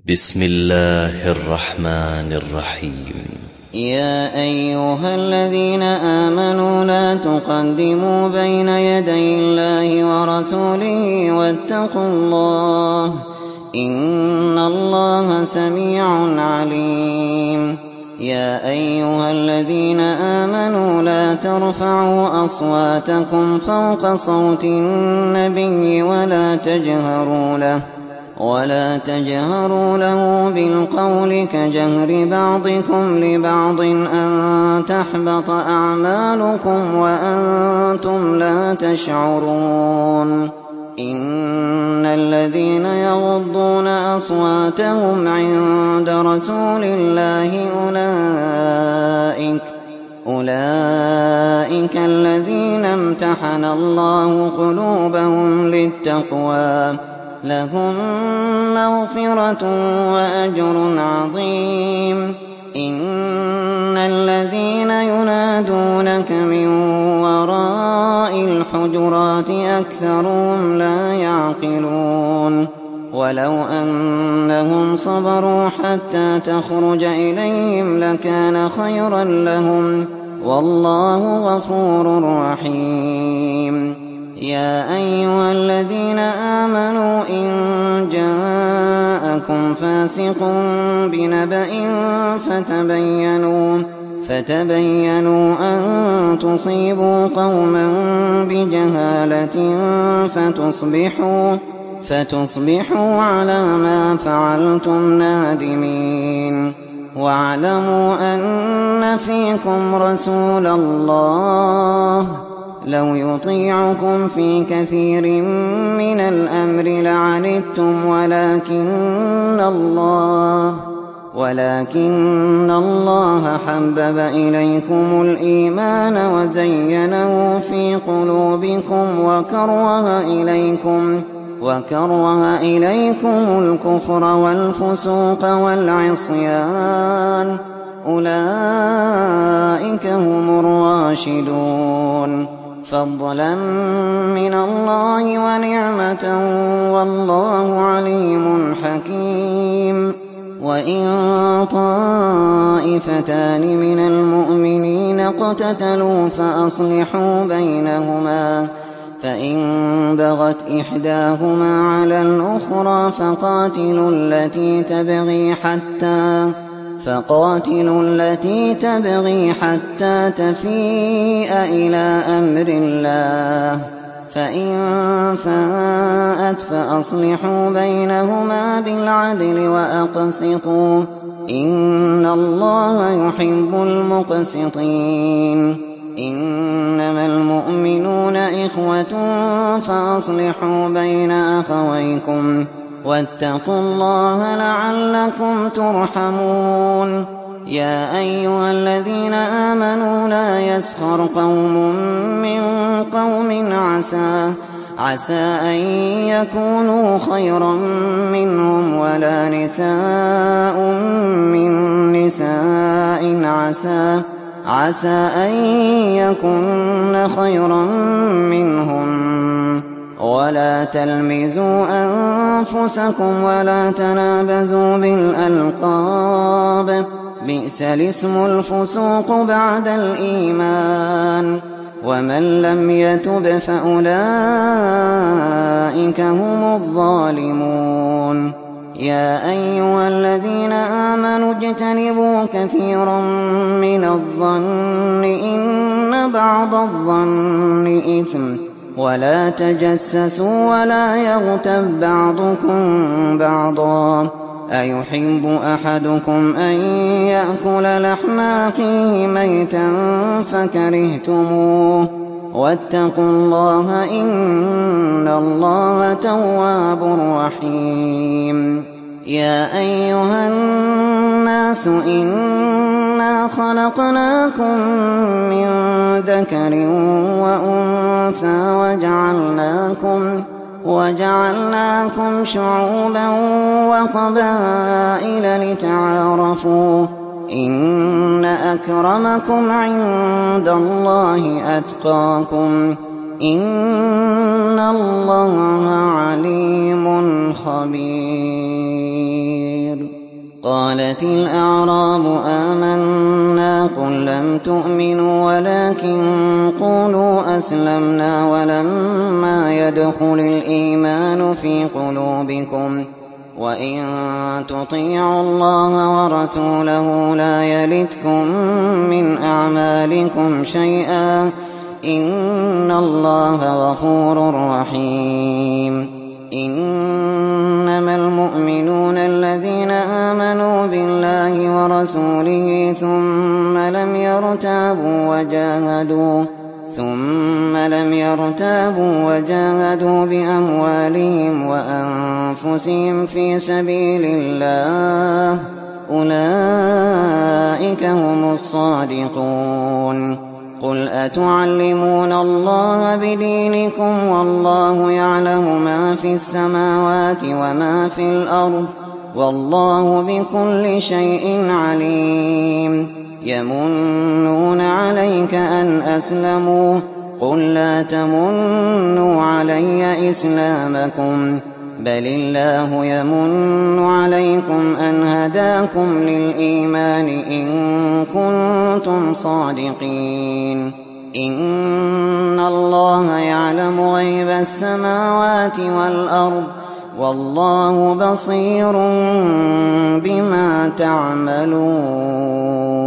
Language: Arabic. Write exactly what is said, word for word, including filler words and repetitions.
بسم الله الرحمن الرحيم. يا أيها الذين آمنوا لا تقدموا بين يدي الله ورسوله واتقوا الله إن الله سميع عليم. يا أيها الذين آمنوا لا ترفعوا أصواتكم فوق صوت النبي ولا تجهروا له ولا تجهروا له بالقول كجهر بعضكم لبعض أن تحبط أعمالكم وأنتم لا تشعرون. إن الذين يغضون أصواتهم عند رسول الله أولئك أولئك الذين امتحن الله قلوبهم للتقوى لهم مغفرة وأجر عظيم. إن الذين ينادونك من وراء الحجرات أكثرهم لا يعقلون. ولو أنهم صبروا حتى تخرج إليهم لكان خيرا لهم والله غفور رحيم. يا أيها الذين آمنوا إن جاءكم فاسق بنبأ فتبينوا فتبينوا أن تصيبوا قوما بجهالة فتصبحوا فتصبحوا على ما فعلتم نادمين. واعلموا أن فيكم رسول الله لو يطيعكم في كثير من الأمر لعنتم ولكن الله ولكن الله حبب إليكم الإيمان وزينه في قلوبكم وكره إليكم وكره إليكم الكفر والفسوق والعصيان أولئك هم الراشدون فضلا من الله ونعمة والله عليم حكيم. وإن طائفتان من المؤمنين اقتتلوا فأصلحوا بينهما فإن بغت إحداهما على الأخرى فقاتلوا التي تبغي حتى فقاتلوا التي تبغي حتى تفيء إلى أمر الله فإن فاءت فأصلحوا بينهما بالعدل وأقسطوا إن الله يحب المقسطين. إنما المؤمنون إخوة فأصلحوا بين أخويكم واتقوا الله لعلكم ترحمون. يا أيها الذين آمنوا لا يسخر قوم من قوم عسى عسى أن يكونوا خيرا منهم ولا نساء من نساء عسى عسى أن يكن خيرا منهم ولا تلمزوا أنفسكم ولا تنابزوا بالألقاب بئس الاسم الفسوق بعد الإيمان ومن لم يتب فأولئك هم الظالمون. يا أيها الذين آمنوا اجتنبوا كثيرا من الظن إن بعض الظن إثم ولا تجسسوا ولا يغتب بعضكم بعضا أيحب أحدكم أن يأكل لحم أخيه ميتا فكرهتموه واتقوا الله إن الله تواب رحيم. يا أيها الناس إنا خلقناكم من ذكر وأنثى وجعلناكم وجعلناكم شعوبا وقبائل لتعارفوا إن أكرمكم عند الله أتقاكم إن الله عليم خبير. قالت الأعراب آمنا قل لم تؤمنوا ولكن قولوا أسلمنا ولما يدخل الإيمان في قلوبكم وإن تطيعوا الله ورسوله لا يلتكم من أعمالكم شيئا إن الله غفور رحيم. إنما المؤمنون الذين آمنوا بالله ورسوله ثم لم يرتابوا وجاهدوا ثم لم يرتابوا وجاهدوا بأموالهم وأنفسهم في سبيل الله أولئك هم الصادقون. قل أتعلمون الله بدينكم والله يعلم ما في السماوات وما في الأرض والله بكل شيء عليم. يمنون عليك أن أسلموا قل لا تمنوا علي إسلامكم بل الله يمن عليكم أن هداكم للإيمان إن كنتم صادقين. إن الله يعلم غيب السماوات والأرض والله بصير بما تعملون.